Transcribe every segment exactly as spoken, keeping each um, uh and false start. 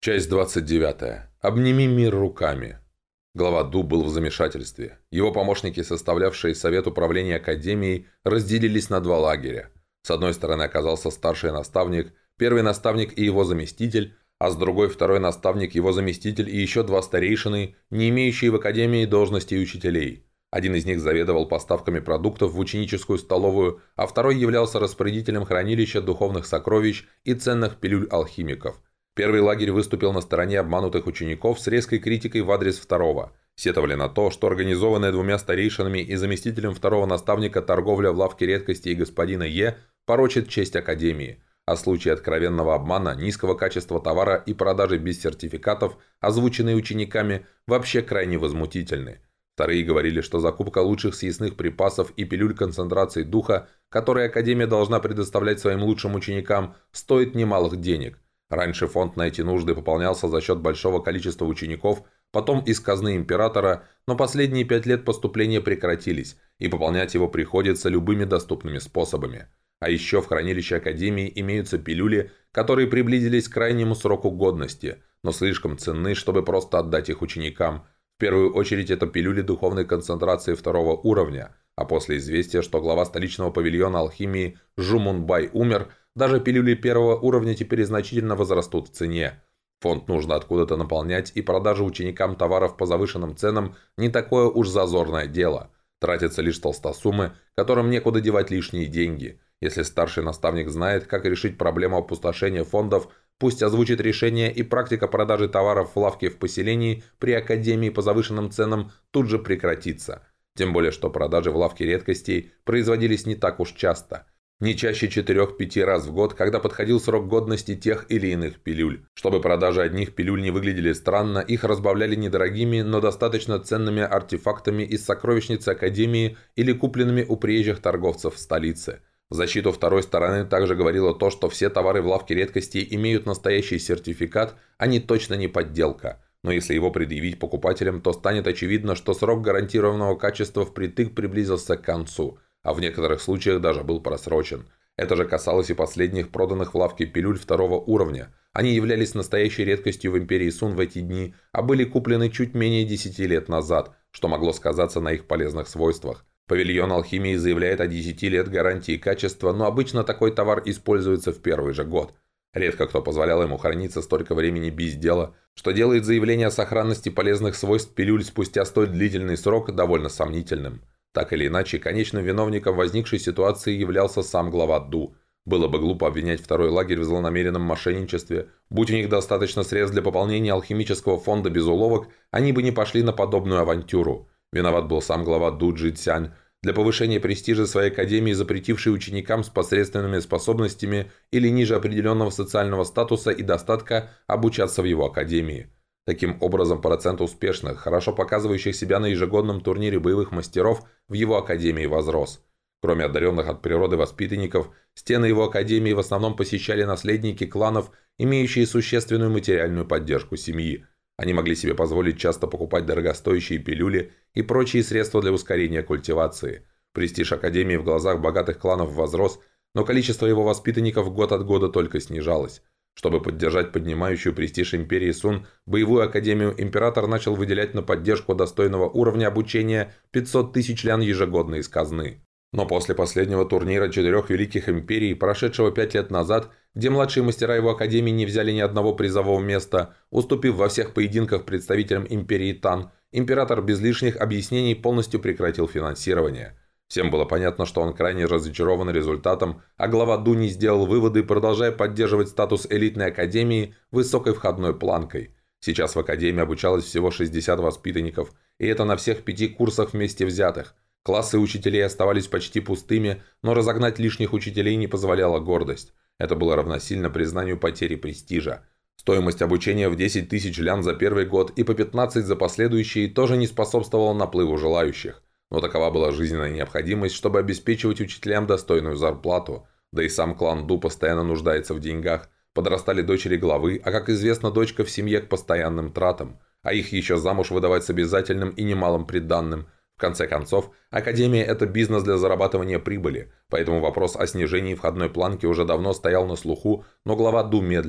Часть двадцать девятая. Обними мир руками. Глава Ду был в замешательстве. Его помощники, составлявшие совет управления академией, разделились на два лагеря. С одной стороны оказался старший наставник, первый наставник и его заместитель, а с другой второй наставник, его заместитель и еще два старейшины, не имеющие в академии должностей учителей. Один из них заведовал поставками продуктов в ученическую столовую, а второй являлся распорядителем хранилища духовных сокровищ и ценных пилюль алхимиков. Первый лагерь выступил на стороне обманутых учеников с резкой критикой в адрес второго. Сетовали на то, что организованная двумя старейшинами и заместителем второго наставника торговля в лавке редкостей господина Е порочит честь Академии, а случаи откровенного обмана, низкого качества товара и продажи без сертификатов, озвученные учениками, вообще крайне возмутительны. Вторые говорили, что закупка лучших съестных припасов и пилюль концентрации духа, которые Академия должна предоставлять своим лучшим ученикам, стоит немалых денег. Раньше фонд на эти нужды пополнялся за счет большого количества учеников, потом из казны императора, но последние пять лет поступления прекратились, и пополнять его приходится любыми доступными способами. А еще в хранилище Академии имеются пилюли, которые приблизились к крайнему сроку годности, но слишком ценны, чтобы просто отдать их ученикам. В первую очередь это пилюли духовной концентрации второго уровня, а после известия, что глава столичного павильона алхимии Жумунбай умер, даже пилюли первого уровня теперь значительно возрастут в цене. Фонд нужно откуда-то наполнять, и продажа ученикам товаров по завышенным ценам не такое уж зазорное дело. Тратятся лишь толстосумы, которым некуда девать лишние деньги. Если старший наставник знает, как решить проблему опустошения фондов, пусть озвучит решение, и практика продажи товаров в лавке в поселении при Академии по завышенным ценам тут же прекратится. Тем более, что продажи в лавке редкостей производились не так уж часто. Не чаще четырех-пяти раз в год, когда подходил срок годности тех или иных пилюль. Чтобы продажи одних пилюль не выглядели странно, их разбавляли недорогими, но достаточно ценными артефактами из сокровищницы Академии или купленными у приезжих торговцев в столице. В защиту второй стороны также говорило то, что все товары в лавке редкостей имеют настоящий сертификат, а не точно не подделка. Но если его предъявить покупателям, то станет очевидно, что срок гарантированного качества впритык приблизился к концу, а в некоторых случаях даже был просрочен. Это же касалось и последних проданных в лавке пилюль второго уровня. Они являлись настоящей редкостью в Империи Сун в эти дни, а были куплены чуть менее десяти лет назад, что могло сказаться на их полезных свойствах. Павильон алхимии заявляет о десяти лет гарантии качества, но обычно такой товар используется в первый же год. Редко кто позволял ему храниться столько времени без дела, что делает заявление о сохранности полезных свойств пилюль спустя столь длительный срок довольно сомнительным. Так или иначе, конечным виновником возникшей ситуации являлся сам глава Ду. Было бы глупо обвинять второй лагерь в злонамеренном мошенничестве. Будь у них достаточно средств для пополнения алхимического фонда без уловок, они бы не пошли на подобную авантюру. Виноват был сам глава Ду Джи Цянь, для повышения престижа своей академии, запретивший ученикам с посредственными способностями или ниже определенного социального статуса и достатка обучаться в его академии. Таким образом, процент успешных, хорошо показывающих себя на ежегодном турнире боевых мастеров в его академии возрос. Кроме одаренных от природы воспитанников, стены его академии в основном посещали наследники кланов, имеющие существенную материальную поддержку семьи. Они могли себе позволить часто покупать дорогостоящие пилюли и прочие средства для ускорения культивации. Престиж академии в глазах богатых кланов возрос, но количество его воспитанников год от года только снижалось. Чтобы поддержать поднимающую престиж Империи Сун, боевую академию император начал выделять на поддержку достойного уровня обучения пятьсот тысяч лян ежегодно из казны. Но после последнего турнира четырех великих империй, прошедшего пять лет назад, где младшие мастера его академии не взяли ни одного призового места, уступив во всех поединках представителям империи Тан, император без лишних объяснений полностью прекратил финансирование. Всем было понятно, что он крайне разочарован результатом, а глава Ду не сделал выводы, продолжая поддерживать статус элитной академии высокой входной планкой. Сейчас в академии обучалось всего шестьдесят воспитанников, и это на всех пяти курсах вместе взятых. Классы учителей оставались почти пустыми, но разогнать лишних учителей не позволяла гордость. Это было равносильно признанию потери престижа. Стоимость обучения в десять тысяч лян за первый год и по пятнадцать за последующие тоже не способствовала наплыву желающих. Но такова была жизненная необходимость, чтобы обеспечивать учителям достойную зарплату. Да и сам клан Ду постоянно нуждается в деньгах. Подрастали дочери главы, а, как известно, дочка в семье к постоянным тратам. А их еще замуж выдавать с обязательным и немалым приданным. В конце концов, академия – это бизнес для зарабатывания прибыли, поэтому вопрос о снижении входной планки уже давно стоял на слуху, но глава Ду медлил.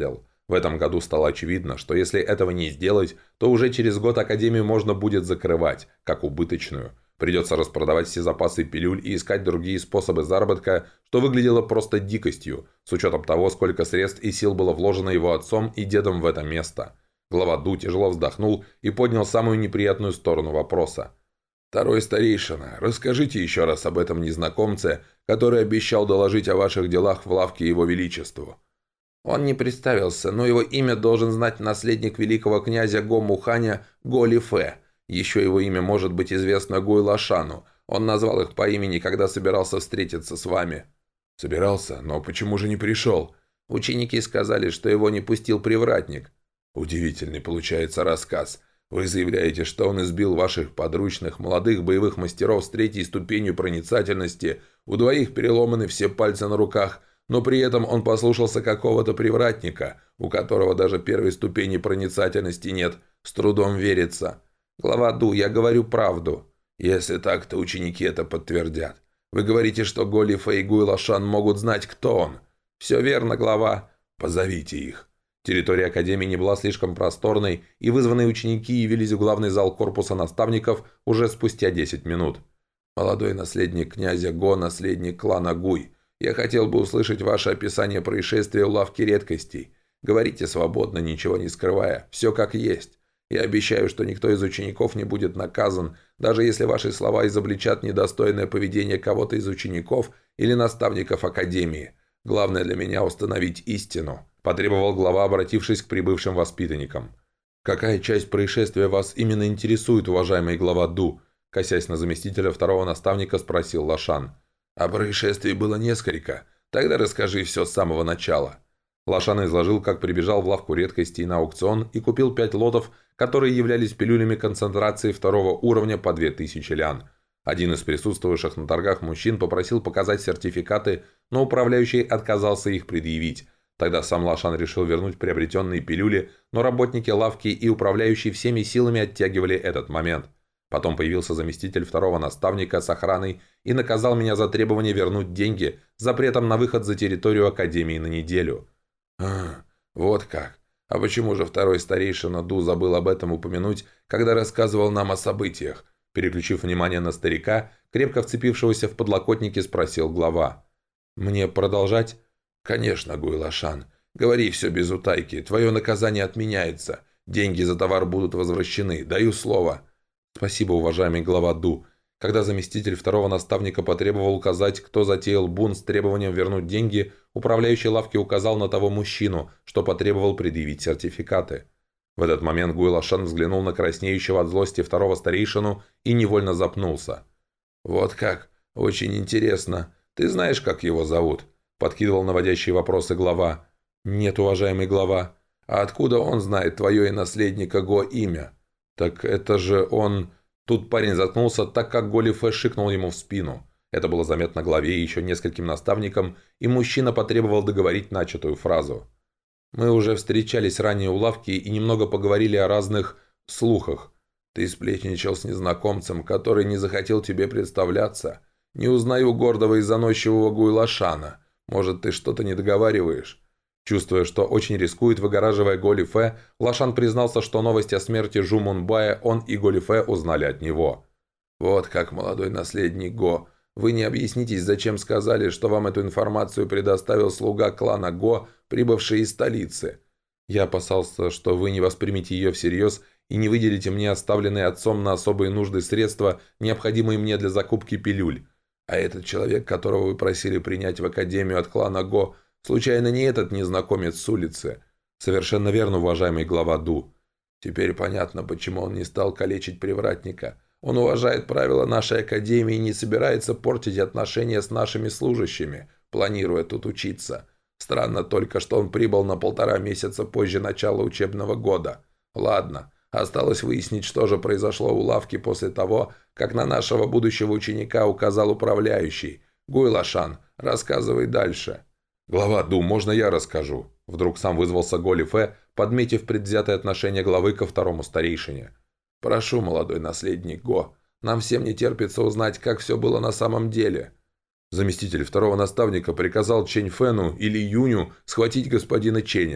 В этом году стало очевидно, что если этого не сделать, то уже через год Академию можно будет закрывать, как убыточную. Придется распродавать все запасы пилюль и искать другие способы заработка, что выглядело просто дикостью, с учетом того, сколько средств и сил было вложено его отцом и дедом в это место. Глава Ду тяжело вздохнул и поднял самую неприятную сторону вопроса. «Второй старейшина, расскажите еще раз об этом незнакомце, который обещал доложить о ваших делах в лавке его величеству». «Он не представился, но его имя должен знать наследник великого князя Го-Муханя Го-Лифе. Еще его имя может быть известно Гуй-Лашану. Он назвал их по имени, когда собирался встретиться с вами». «Собирался? Но почему же не пришел?» «Ученики сказали, что его не пустил привратник». «Удивительный получается рассказ. Вы заявляете, что он избил ваших подручных молодых боевых мастеров с третьей ступенью проницательности, у двоих переломаны все пальцы на руках, но при этом он послушался какого-то привратника, у которого даже первой ступени проницательности нет. С трудом верится». «Глава Ду, я говорю правду». «Если так, то ученики это подтвердят. Вы говорите, что Го-Лифе и Гуй-Лашан могут знать, кто он». «Все верно, глава». «Позовите их». Территория Академии не была слишком просторной, и вызванные ученики явились в главный зал корпуса наставников уже спустя десять минут. «Молодой наследник князя Го, наследник клана Гуй. Я хотел бы услышать ваше описание происшествия в лавке редкостей. Говорите свободно, ничего не скрывая, все как есть. Я обещаю, что никто из учеников не будет наказан, даже если ваши слова изобличат недостойное поведение кого-то из учеников или наставников Академии. Главное для меня установить истину», – потребовал глава, обратившись к прибывшим воспитанникам. «Какая часть происшествия вас именно интересует, уважаемый глава Ду?» – косясь на заместителя второго наставника, спросил Лашан. «О происшествии было несколько. Тогда расскажи все с самого начала». Лашан изложил, как прибежал в лавку редкостей на аукцион и купил пять лотов, которые являлись пилюлями концентрации второго уровня по две тысячи лян. Один из присутствовавших на торгах мужчин попросил показать сертификаты, но управляющий отказался их предъявить. Тогда сам Лашан решил вернуть приобретенные пилюли, но работники лавки и управляющий всеми силами оттягивали этот момент. Потом появился заместитель второго наставника с охраной и наказал меня за требование вернуть деньги с запретом на выход за территорию Академии на неделю. «А, вот как. А почему же второй старейшина Ду забыл об этом упомянуть, когда рассказывал нам о событиях?» Переключив внимание на старика, крепко вцепившегося в подлокотники, спросил глава. «Мне продолжать?» «Конечно, Гуй-Лашан. Говори все без утайки. Твое наказание отменяется. Деньги за товар будут возвращены. Даю слово». «Спасибо, уважаемый глава Ду». Когда заместитель второго наставника потребовал указать, кто затеял бунт с требованием вернуть деньги, управляющий лавки указал на того мужчину, что потребовал предъявить сертификаты. В этот момент Гуй-Лашан взглянул на краснеющего от злости второго старейшину и невольно запнулся. «Вот как? Очень интересно. Ты знаешь, как его зовут?» – подкидывал наводящие вопросы глава. «Нет, уважаемый глава. А откуда он знает твое и наследника Го имя?» «Так это же он...» Тут парень заткнулся, так как Го-Лифе шикнул ему в спину. Это было заметно главе и еще нескольким наставникам, и мужчина потребовал договорить начатую фразу. «Мы уже встречались ранее у лавки и немного поговорили о разных слухах. Ты сплетничал с незнакомцем, который не захотел тебе представляться. Не узнаю гордого и заносчивого Гуй-Лашана. Может, ты что-то не договариваешь?» Чувствуя, что очень рискует, выгораживая Го-Лифе, Лашан признался, что новость о смерти Жу Мунбая он и Го-Лифе узнали от него. «Вот как, молодой наследник Го. Вы не объяснитесь, зачем сказали, что вам эту информацию предоставил слуга клана Го, прибывший из столицы. Я опасался, что вы не воспримете ее всерьез и не выделите мне оставленные отцом на особые нужды средства, необходимые мне для закупки пилюль. А этот человек, которого вы просили принять в Академию от клана Го, случайно не этот незнакомец с улицы?» «Совершенно верно, уважаемый глава Ду». «Теперь понятно, почему он не стал калечить привратника. Он уважает правила нашей Академии и не собирается портить отношения с нашими служащими, планируя тут учиться. Странно только, что он прибыл на полтора месяца позже начала учебного года. Ладно, осталось выяснить, что же произошло у лавки после того, как на нашего будущего ученика указал управляющий. Гуй-Лашан, рассказывай дальше». «Глава Ду, можно я расскажу?» Вдруг сам вызвался Го-Лифе, подметив предвзятое отношение главы ко второму старейшине. «Прошу, молодой наследник Го, нам всем не терпится узнать, как все было на самом деле». Заместитель второго наставника приказал Чэнь Фэну или Юню схватить господина Чэня.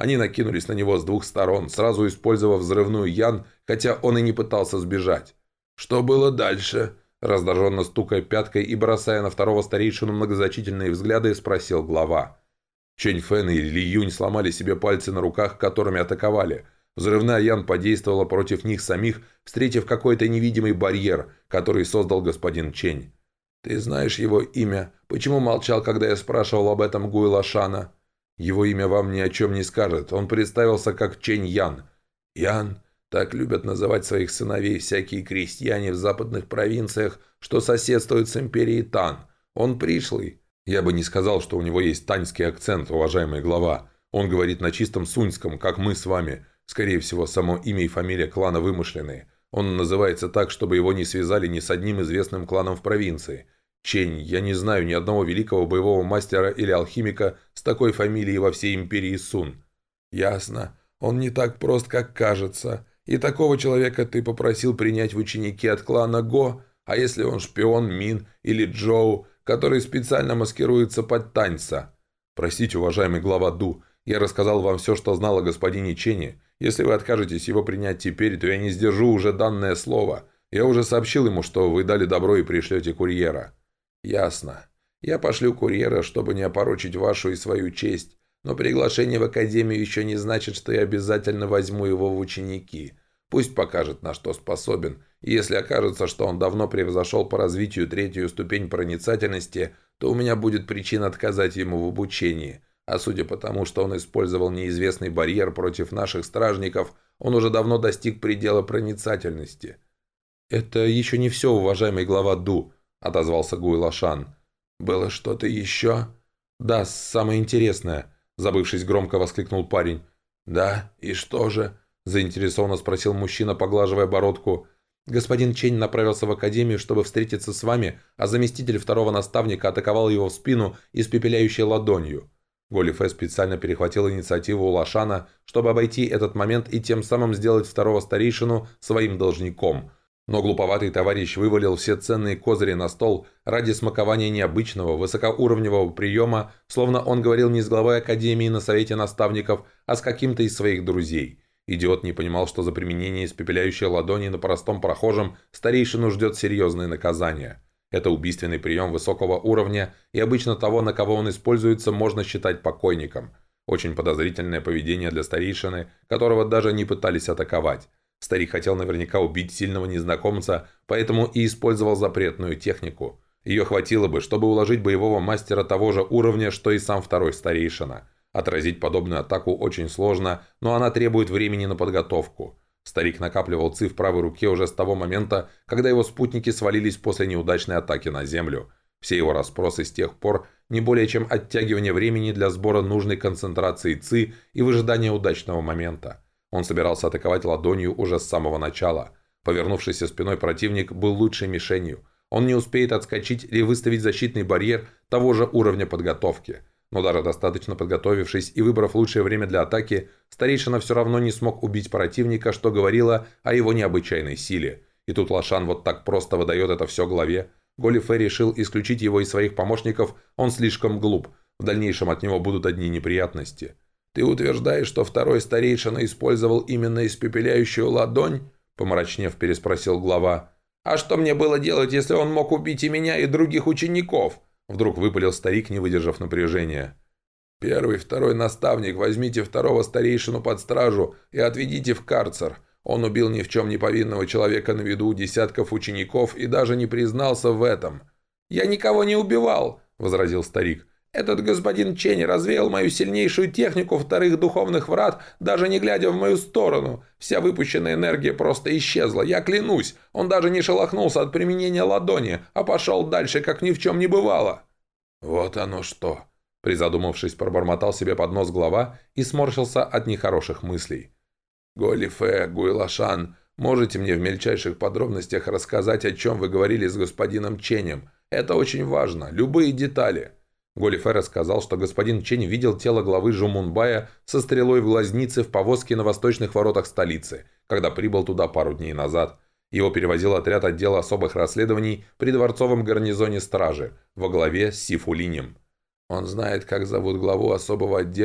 Они накинулись на него с двух сторон, сразу использовав взрывную Ян, хотя он и не пытался сбежать. «Что было дальше?» Раздраженно стукая пяткой и бросая на второго старейшину многозначительные взгляды, спросил глава. Чэнь Фэн и Ли Юнь сломали себе пальцы на руках, которыми атаковали. Взрывная Ян подействовала против них самих, встретив какой-то невидимый барьер, который создал господин Чэнь. «Ты знаешь его имя? Почему молчал, когда я спрашивал об этом Гуйлашана?» «Его имя вам ни о чем не скажет. Он представился как Чэнь Ян». «Ян?» Так любят называть своих сыновей всякие крестьяне в западных провинциях, что соседствуют с империей Тан. Он пришлый». «Я бы не сказал, что у него есть таньский акцент, уважаемый глава. Он говорит на чистом суньском, как мы с вами. Скорее всего, само имя и фамилия клана вымышленные. Он называется так, чтобы его не связали ни с одним известным кланом в провинции. Чэнь, я не знаю ни одного великого боевого мастера или алхимика с такой фамилией во всей империи Сун». «Ясно. Он не так прост, как кажется. И такого человека ты попросил принять в ученики от клана Го, а если он шпион Мин или Джоу, который специально маскируется под Таньца?» «Простите, уважаемый глава Ду, я рассказал вам все, что знал о господине Чене. Если вы откажетесь его принять теперь, то я не сдержу уже данное слово. Я уже сообщил ему, что вы дали добро и пришлете курьера». «Ясно. Я пошлю курьера, чтобы не опорочить вашу и свою честь. Но приглашение в академию еще не значит, что я обязательно возьму его в ученики. Пусть покажет, на что способен. И если окажется, что он давно превзошел по развитию третью ступень проницательности, то у меня будет причина отказать ему в обучении. А судя по тому, что он использовал неизвестный барьер против наших стражников, он уже давно достиг предела проницательности». «Это еще не все, уважаемый глава Ду», — отозвался Гуйлашан. «Было что-то еще?» «Да, самое интересное», — забывшись громко воскликнул парень. «Да, и что же?» — заинтересованно спросил мужчина, поглаживая бородку. «Господин Чэнь направился в академию, чтобы встретиться с вами, а заместитель второго наставника атаковал его в спину испепеляющей ладонью». Голифе специально перехватил инициативу у Лашана, чтобы обойти этот момент и тем самым сделать второго старейшину своим должником. Но глуповатый товарищ вывалил все ценные козыри на стол ради смакования необычного, высокоуровневого приема, словно он говорил не с главой академии на совете наставников, а с каким-то из своих друзей. Идиот не понимал, что за применение испепеляющей ладони на простом прохожем старейшину ждет серьезное наказание. Это убийственный прием высокого уровня, и обычно того, на кого он используется, можно считать покойником. Очень подозрительное поведение для старейшины, которого даже не пытались атаковать. Старик хотел наверняка убить сильного незнакомца, поэтому и использовал запретную технику. Ее хватило бы, чтобы уложить боевого мастера того же уровня, что и сам второй старейшина. Отразить подобную атаку очень сложно, но она требует времени на подготовку. Старик накапливал ци в правой руке уже с того момента, когда его спутники свалились после неудачной атаки на землю. Все его расспросы с тех пор не более чем оттягивание времени для сбора нужной концентрации ци и выжидания удачного момента. Он собирался атаковать ладонью уже с самого начала. Повернувшийся спиной противник был лучшей мишенью. Он не успеет отскочить или выставить защитный барьер того же уровня подготовки. Но даже достаточно подготовившись и выбрав лучшее время для атаки, старейшина все равно не смог убить противника, что говорило о его необычайной силе. И тут Лашан вот так просто выдает это все главе. Голифе решил исключить его из своих помощников, он слишком глуп. В дальнейшем от него будут одни неприятности. «Ты утверждаешь, что второй старейшина использовал именно испепеляющую ладонь?» Помрачнев переспросил глава. «А что мне было делать, если он мог убить и меня, и других учеников?» Вдруг выпалил старик, не выдержав напряжения. «Первый, второй наставник, возьмите второго старейшину под стражу и отведите в карцер. Он убил ни в чем не повинного человека на виду у десятков учеников и даже не признался в этом». «Я никого не убивал», — возразил старик. «Этот господин Чэнь развеял мою сильнейшую технику вторых духовных врат, даже не глядя в мою сторону. Вся выпущенная энергия просто исчезла, я клянусь. Он даже не шелохнулся от применения ладони, а пошел дальше, как ни в чем не бывало». «Вот оно что!» Призадумавшись, пробормотал себе под нос глава и сморщился от нехороших мыслей. «Голифе, Гуйлашан, можете мне в мельчайших подробностях рассказать, о чем вы говорили с господином Ченем? Это очень важно, любые детали». Голифе рассказал, что господин Чэнь видел тело главы Жумунбая со стрелой в глазнице в повозке на восточных воротах столицы, когда прибыл туда пару дней назад. Его перевозил отряд отдела особых расследований при дворцовом гарнизоне стражи во главе с Сифулинем. «Он знает, как зовут главу особого отдела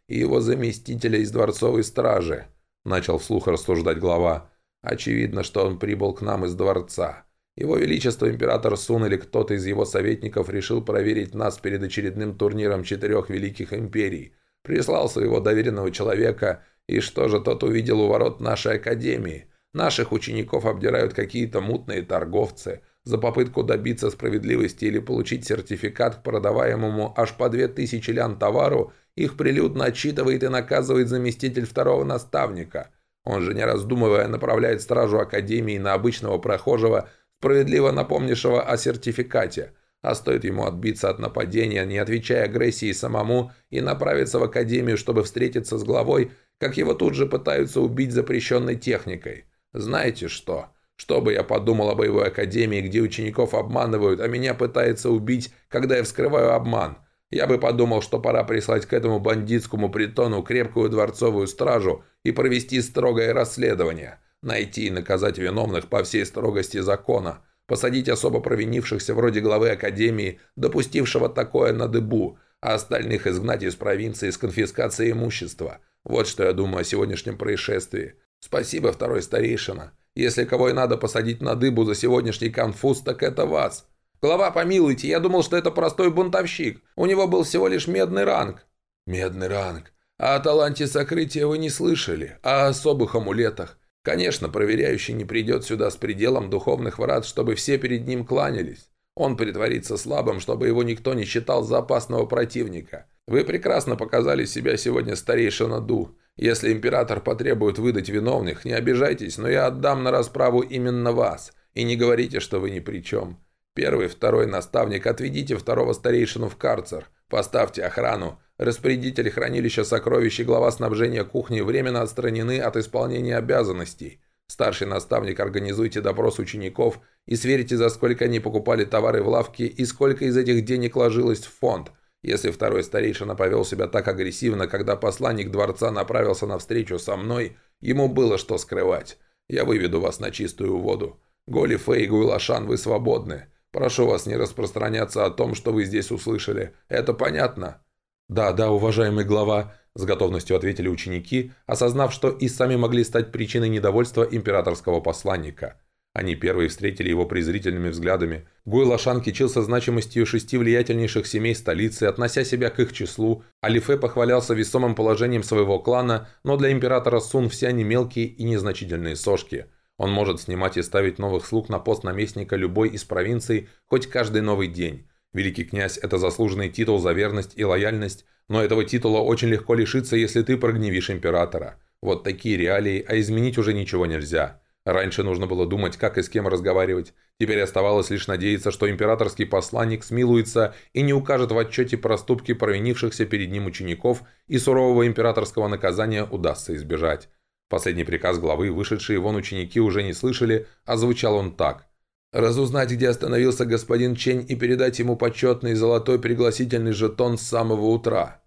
и его заместителя из дворцовой стражи», – начал вслух рассуждать глава. «Очевидно, что он прибыл к нам из дворца. Его Величество император Сун или кто-то из его советников решил проверить нас перед очередным турниром четырех великих империй. Прислал своего доверенного человека, и что же тот увидел у ворот нашей академии? Наших учеников обдирают какие-то мутные торговцы. За попытку добиться справедливости или получить сертификат к продаваемому аж по две тысячи лян товару, их прилюдно отчитывает и наказывает заместитель второго наставника. Он же, не раздумывая, направляет стражу академии на обычного прохожего, справедливо напомнившего о сертификате. А стоит ему отбиться от нападения, не отвечая агрессии самому, и направиться в академию, чтобы встретиться с главой, как его тут же пытаются убить запрещенной техникой. Знаете что? Что бы я подумал о боевой академии, где учеников обманывают, а меня пытаются убить, когда я вскрываю обман? Я бы подумал, что пора прислать к этому бандитскому притону крепкую дворцовую стражу и провести строгое расследование. Найти и наказать виновных по всей строгости закона. Посадить особо провинившихся вроде главы академии, допустившего такое на дыбу, а остальных изгнать из провинции с конфискацией имущества. Вот что я думаю о сегодняшнем происшествии. Спасибо, второй старейшина. Если кого и надо посадить на дыбу за сегодняшний конфуз, так это вас. Глава, помилуйте, я думал, что это простой бунтовщик. У него был всего лишь медный ранг. Медный ранг. А о таланте сокрытия вы не слышали, а о особых амулетах. Конечно, проверяющий не придет сюда с пределом духовных врат, чтобы все перед ним кланялись. Он притворится слабым, чтобы его никто не считал за опасного противника. Вы прекрасно показали себя сегодня, старейшина Ду. Если император потребует выдать виновных, не обижайтесь, но я отдам на расправу именно вас. И не говорите, что вы ни при чем. Первый, второй наставник, отведите второго старейшину в карцер. Поставьте охрану. Распорядитель хранилища сокровищ и глава снабжения кухни временно отстранены от исполнения обязанностей. Старший наставник, организуйте допрос учеников и сверьте, за сколько они покупали товары в лавке и сколько из этих денег ложилось в фонд. Если второй старейшина повел себя так агрессивно, когда посланник дворца направился на встречу со мной, ему было что скрывать. Я выведу вас на чистую воду. Голи Фэй и Гуйлашан, вы свободны. Прошу вас не распространяться о том, что вы здесь услышали. Это понятно?» «Да, да, уважаемый глава», – с готовностью ответили ученики, осознав, что и сами могли стать причиной недовольства императорского посланника. Они первые встретили его презрительными взглядами. Гуйлашан кичился значимостью шести влиятельнейших семей столицы, относя себя к их числу, а Ли Фэ похвалялся весомым положением своего клана, но для императора Сун все они мелкие и незначительные сошки. Он может снимать и ставить новых слуг на пост наместника любой из провинций хоть каждый новый день. Великий князь – это заслуженный титул за верность и лояльность, но этого титула очень легко лишиться, если ты прогневишь императора. Вот такие реалии, а изменить уже ничего нельзя. Раньше нужно было думать, как и с кем разговаривать. Теперь оставалось лишь надеяться, что императорский посланник смилуется и не укажет в отчете проступки провинившихся перед ним учеников, и сурового императорского наказания удастся избежать. Последний приказ главы, вышедшие вон ученики, уже не слышали, а звучал он так. «Разузнать, где остановился господин Чень, и передать ему почетный золотой пригласительный жетон с самого утра».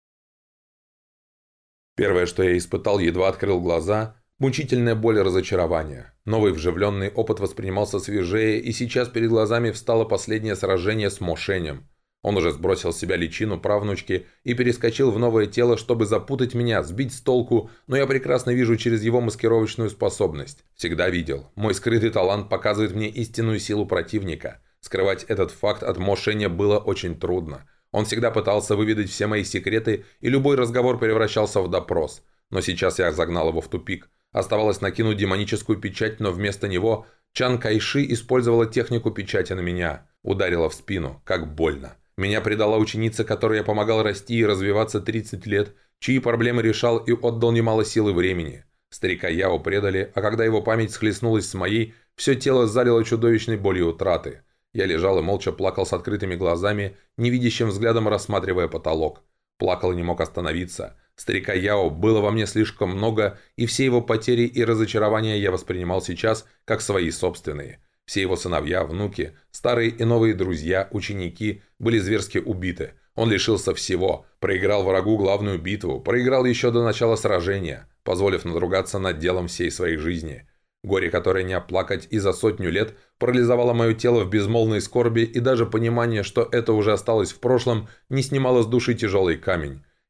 Первое, что я испытал, едва открыл глаза – мучительная боль и разочарование. Новый вживленный опыт воспринимался свежее, и сейчас перед глазами встало последнее сражение с Мо Шенем. Он уже сбросил с себя личину правнучки и перескочил в новое тело, чтобы запутать меня, сбить с толку, но я прекрасно вижу через его маскировочную способность. Всегда видел. Мой скрытый талант показывает мне истинную силу противника. Скрывать этот факт от Мо Шеня было очень трудно. Он всегда пытался выведать все мои секреты, и любой разговор превращался в допрос. Но сейчас я загнал его в тупик. Оставалось накинуть демоническую печать, но вместо него Чан Кайши использовала технику печати на меня. Ударила в спину. Как больно. Меня предала ученица, которой я помогал расти и развиваться тридцать лет, чьи проблемы решал и отдал немало сил и времени. Старика Яо предали, а когда его память схлестнулась с моей, все тело залило чудовищной болью утраты. Я лежал и молча плакал с открытыми глазами, невидящим взглядом рассматривая потолок. Плакал и не мог остановиться. Старика Яо было во мне слишком много, и все его потери и разочарования я воспринимал сейчас как свои собственные. Все его сыновья, внуки, старые и новые друзья, ученики были зверски убиты. Он лишился всего, проиграл врагу главную битву, проиграл еще до начала сражения, позволив надругаться над делом всей своей жизни. Горе, которое не оплакать и за сотню лет, парализовало мое тело в безмолвной скорби, и даже понимание, что это уже осталось в прошлом, не снимало с души тяжелый камень.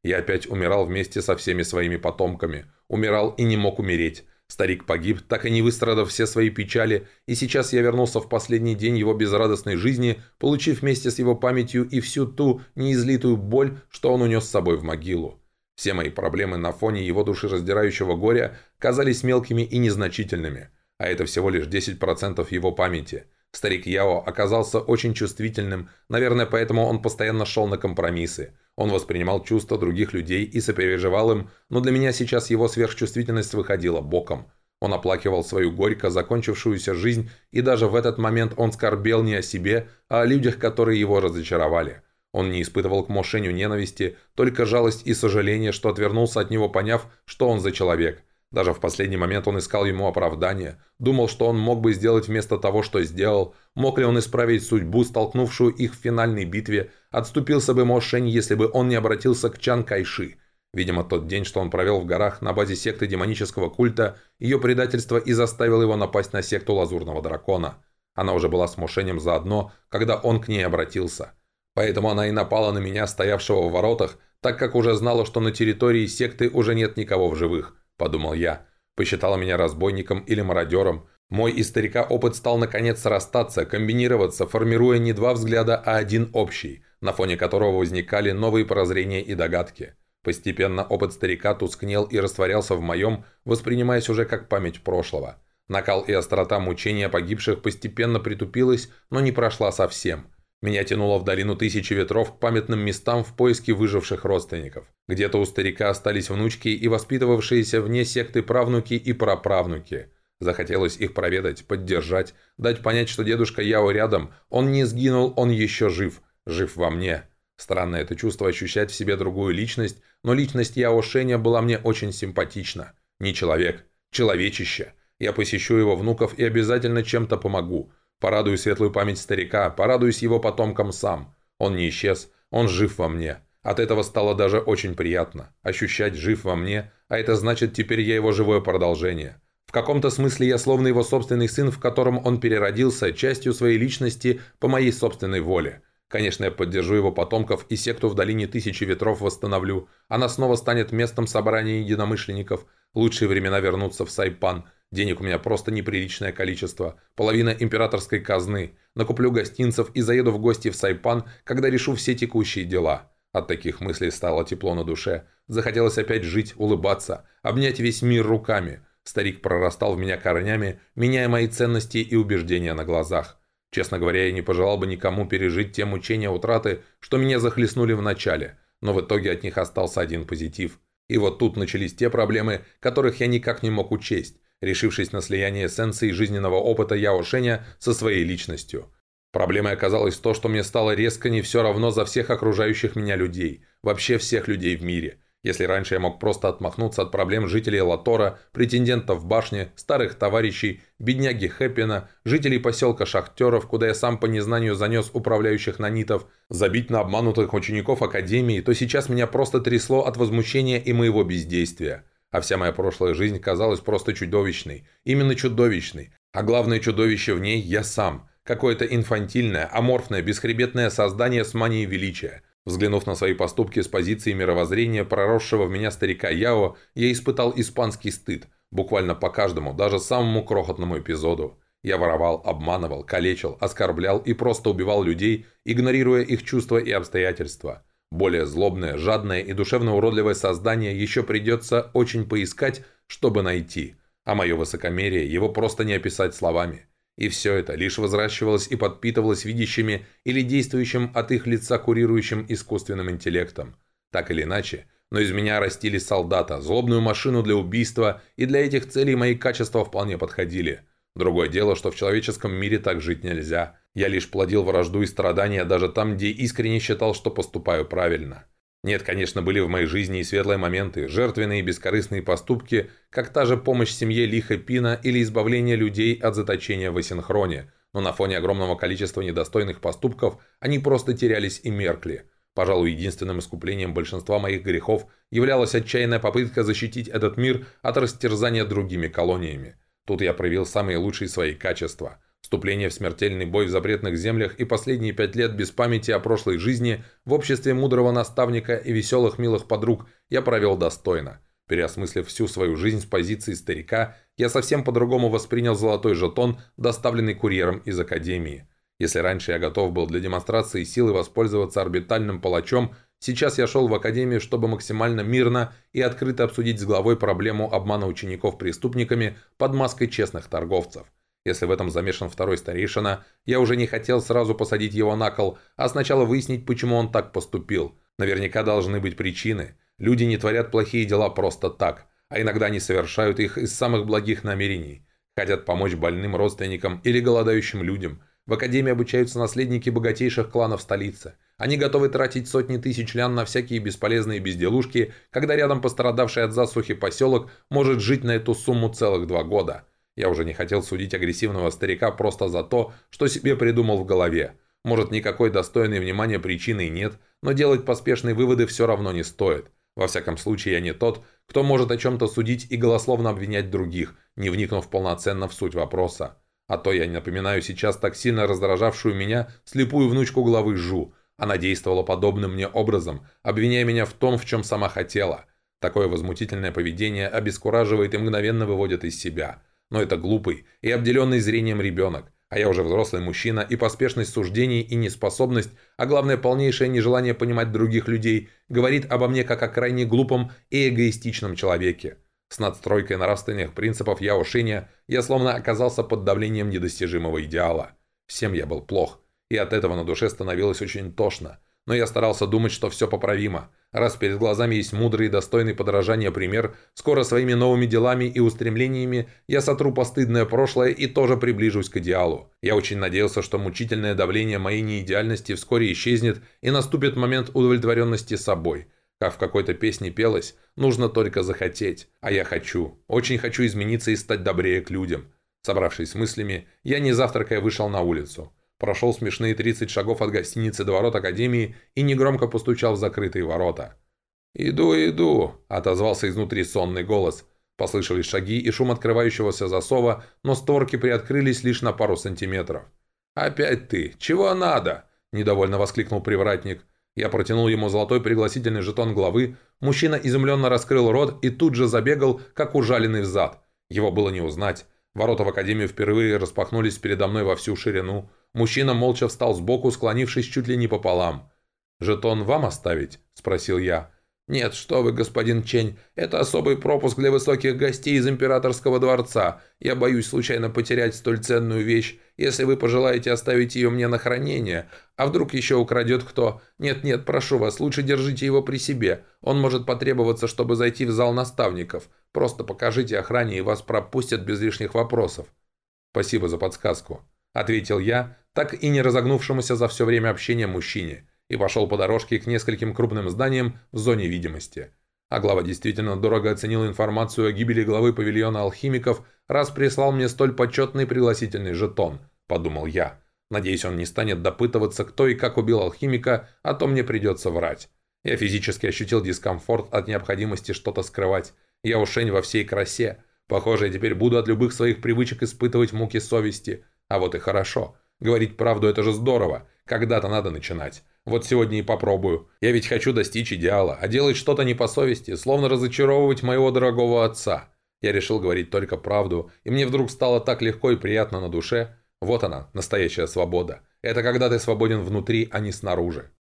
Я опять умирал вместе со всеми своими потомками. Умирал и не мог умереть. Старик погиб, так и не выстрадав все свои печали, и сейчас я вернулся в последний день его безрадостной жизни, получив вместе с его памятью и всю ту неизлитую боль, что он унес с собой в могилу. Все мои проблемы на фоне его душераздирающего горя казались мелкими и незначительными, а это всего лишь десять процентов его памяти. Старик Яо оказался очень чувствительным, наверное, поэтому он постоянно шел на компромиссы. Он воспринимал чувства других людей и сопереживал им, но для меня сейчас его сверхчувствительность выходила боком. Он оплакивал свою горько закончившуюся жизнь, и даже в этот момент он скорбел не о себе, а о людях, которые его разочаровали. Он не испытывал к Мо Шенью ненависти, только жалость и сожаление, что отвернулся от него, поняв, что он за человек. Даже в последний момент он искал ему оправдания, думал, что он мог бы сделать вместо того, что сделал, мог ли он исправить судьбу, столкнувшую их в финальной битве, отступился бы Мо Шень, если бы он не обратился к Чан Кайши. Видимо, тот день, что он провел в горах на базе секты демонического культа, ее предательство и заставило его напасть на секту Лазурного Дракона. Она уже была с Мо Шенем заодно, когда он к ней обратился. Поэтому она и напала на меня, стоявшего в воротах, так как уже знала, что на территории секты уже нет никого в живых. Подумал я. Посчитала меня разбойником или мародером. Мой и старика опыт стал наконец срастаться, комбинироваться, формируя не два взгляда, а один общий, на фоне которого возникали новые прозрения и догадки. Постепенно опыт старика тускнел и растворялся в моем, воспринимаясь уже как память прошлого. Накал и острота мучения погибших постепенно притупилась, но не прошла совсем. Меня тянуло в долину Тысячи Ветров к памятным местам в поиске выживших родственников. Где-то у старика остались внучки и воспитывавшиеся вне секты правнуки и праправнуки. Захотелось их проведать, поддержать, дать понять, что дедушка Яо рядом, он не сгинул, он еще жив, жив во мне. Странно это чувство ощущать в себе другую личность, но личность Яо Шэня была мне очень симпатична. Не человек, человечище. Я посещу его внуков и обязательно чем-то помогу. Порадую светлую память старика, порадуюсь его потомкам сам. Он не исчез, он жив во мне. От этого стало даже очень приятно. Ощущать жив во мне, а это значит, теперь я его живое продолжение. В каком-то смысле я словно его собственный сын, в котором он переродился, частью своей личности по моей собственной воле. Конечно, я поддержу его потомков и секту в долине Тысячи Ветров восстановлю. Она снова станет местом собрания единомышленников. Лучшие времена вернутся в Сайпан. Денег у меня просто неприличное количество. Половина императорской казны. Накуплю гостинцев и заеду в гости в Сайпан, когда решу все текущие дела. От таких мыслей стало тепло на душе. Захотелось опять жить, улыбаться, обнять весь мир руками. Старик прорастал в меня корнями, меняя мои ценности и убеждения на глазах. Честно говоря, я не пожелал бы никому пережить те мучения утраты, что меня захлестнули в начале, но в итоге от них остался один позитив. И вот тут начались те проблемы, которых я никак не мог учесть, решившись на слияние эссенции жизненного опыта Яо Шэня со своей личностью. Проблемой оказалось то, что мне стало резко не все равно за всех окружающих меня людей, вообще всех людей в мире. Если раньше я мог просто отмахнуться от проблем жителей Латора, претендентов в башне, старых товарищей, бедняги Хэппина, жителей поселка Шахтеров, куда я сам по незнанию занес управляющих нанитов, забить на обманутых учеников Академии, то сейчас меня просто трясло от возмущения и моего бездействия. А вся моя прошлая жизнь казалась просто чудовищной, именно чудовищной, а главное чудовище в ней я сам, какое-то инфантильное, аморфное, бесхребетное создание с манией величия. Взглянув на свои поступки с позиции мировоззрения проросшего в меня старика Яо, я испытал испанский стыд, буквально по каждому, даже самому крохотному эпизоду. Я воровал, обманывал, калечил, оскорблял и просто убивал людей, игнорируя их чувства и обстоятельства. Более злобное, жадное и душевно уродливое создание еще придется очень поискать, чтобы найти, а мое высокомерие его просто не описать словами. И все это лишь возращивалось и подпитывалось видящими или действующим от их лица курирующим искусственным интеллектом. Так или иначе, но из меня растили солдата, злобную машину для убийства, и для этих целей мои качества вполне подходили. Другое дело, что в человеческом мире так жить нельзя. Я лишь плодил вражду и страдания даже там, где искренне считал, что поступаю правильно. Нет, конечно, были в моей жизни и светлые моменты, жертвенные и бескорыстные поступки, как та же помощь семье Ли Хэппина или избавление людей от заточения в асинхроне, но на фоне огромного количества недостойных поступков они просто терялись и меркли. Пожалуй, единственным искуплением большинства моих грехов являлась отчаянная попытка защитить этот мир от растерзания другими колониями. Тут я проявил самые лучшие свои качества. Вступление в смертельный бой в запретных землях и последние пять лет без памяти о прошлой жизни в обществе мудрого наставника и веселых милых подруг я провел достойно. Переосмыслив всю свою жизнь с позиции старика, я совсем по-другому воспринял золотой жетон, доставленный курьером из Академии. Если раньше я готов был для демонстрации силы воспользоваться орбитальным палачом, сейчас я шел в Академию, чтобы максимально мирно и открыто обсудить с главой проблему обмана учеников преступниками под маской честных торговцев. Если в этом замешан второй старейшина, я уже не хотел сразу посадить его на кол, а сначала выяснить, почему он так поступил. Наверняка должны быть причины. Люди не творят плохие дела просто так, а иногда они совершают их из самых благих намерений. Хотят помочь больным родственникам или голодающим людям. В Академии обучаются наследники богатейших кланов столицы. Они готовы тратить сотни тысяч лян на всякие бесполезные безделушки, когда рядом пострадавший от засухи поселок может жить на эту сумму целых два года. Я уже не хотел судить агрессивного старика просто за то, что себе придумал в голове. Может, никакой достойной внимания причины и нет, но делать поспешные выводы все равно не стоит. Во всяком случае, я не тот, кто может о чем-то судить и голословно обвинять других, не вникнув полноценно в суть вопроса. А то я напоминаю сейчас так сильно раздражавшую меня слепую внучку главы Жу. Она действовала подобным мне образом, обвиняя меня в том, в чем сама хотела. Такое возмутительное поведение обескураживает и мгновенно выводит из себя. Но это глупый и обделенный зрением ребенок, а я уже взрослый мужчина, и поспешность суждений и неспособность, а главное полнейшее нежелание понимать других людей, говорит обо мне как о крайне глупом и эгоистичном человеке. С надстройкой нравственных принципов Яо Шиня я словно оказался под давлением недостижимого идеала. Всем я был плох, и от этого на душе становилось очень тошно. Но я старался думать, что все поправимо. Раз перед глазами есть мудрый и достойный подражания пример, скоро своими новыми делами и устремлениями я сотру постыдное прошлое и тоже приближусь к идеалу. Я очень надеялся, что мучительное давление моей неидеальности вскоре исчезнет и наступит момент удовлетворенности собой. Как в какой-то песне пелось, нужно только захотеть. А я хочу, очень хочу измениться и стать добрее к людям. Собравшись с мыслями, я не завтракая вышел на улицу. Прошел смешные тридцать шагов от гостиницы до ворот Академии и негромко постучал в закрытые ворота. «Иду, иду», — отозвался изнутри сонный голос. Послышались шаги и шум открывающегося засова, но створки приоткрылись лишь на пару сантиметров. «Опять ты! Чего надо?» – недовольно воскликнул привратник. Я протянул ему золотой пригласительный жетон главы. Мужчина изумленно раскрыл рот и тут же забегал, как ужаленный взад. Его было не узнать. Ворота в Академию впервые распахнулись передо мной во всю ширину. Мужчина молча встал сбоку, склонившись чуть ли не пополам. «Жетон вам оставить?» – спросил я. «Нет, что вы, господин Чень, это особый пропуск для высоких гостей из императорского дворца. Я боюсь случайно потерять столь ценную вещь, если вы пожелаете оставить ее мне на хранение. А вдруг еще украдет кто? Нет-нет, прошу вас, лучше держите его при себе. Он может потребоваться, чтобы зайти в зал наставников. Просто покажите охране, и вас пропустят без лишних вопросов». «Спасибо за подсказку», – ответил я, так и не разогнувшемуся за все время общения мужчине, и пошел по дорожке к нескольким крупным зданиям в зоне видимости. А глава действительно дорого оценил информацию о гибели главы павильона алхимиков, раз прислал мне столь почетный пригласительный жетон, подумал я. Надеюсь, он не станет допытываться, кто и как убил алхимика, а то мне придется врать. Я физически ощутил дискомфорт от необходимости что-то скрывать. Я ушень во всей красе. Похоже, я теперь буду от любых своих привычек испытывать муки совести. А вот и хорошо. Говорить правду – это же здорово. Когда-то надо начинать. Вот сегодня и попробую. Я ведь хочу достичь идеала, а делать что-то не по совести, словно разочаровывать моего дорогого отца. Я решил говорить только правду, и мне вдруг стало так легко и приятно на душе. Вот она, настоящая свобода. Это когда ты свободен внутри, а не снаружи.